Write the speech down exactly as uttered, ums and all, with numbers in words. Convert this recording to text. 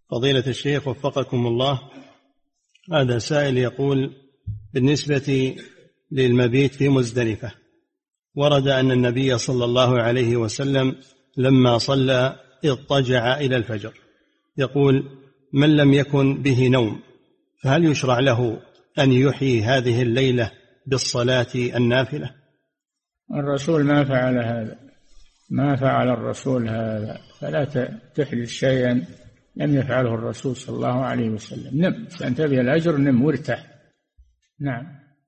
فضيلة الشيخ وفقكم الله، هذا سائل يقول: بالنسبة للمبيت في مزدلفة، ورد أن النبي صلى الله عليه وسلم لما صلى اضطجع إلى الفجر، يقول: من لم يكن به نوم فهل يشرع له أن يحيي هذه الليلة بالصلاة النافلة؟ الرسول ما فعل هذا، ما فعل الرسول هذا، فلا تحدث شيئا لم يفعله الرسول صلى الله عليه وسلم. نم، أنت به الأجر، نم وارتاح. نعم.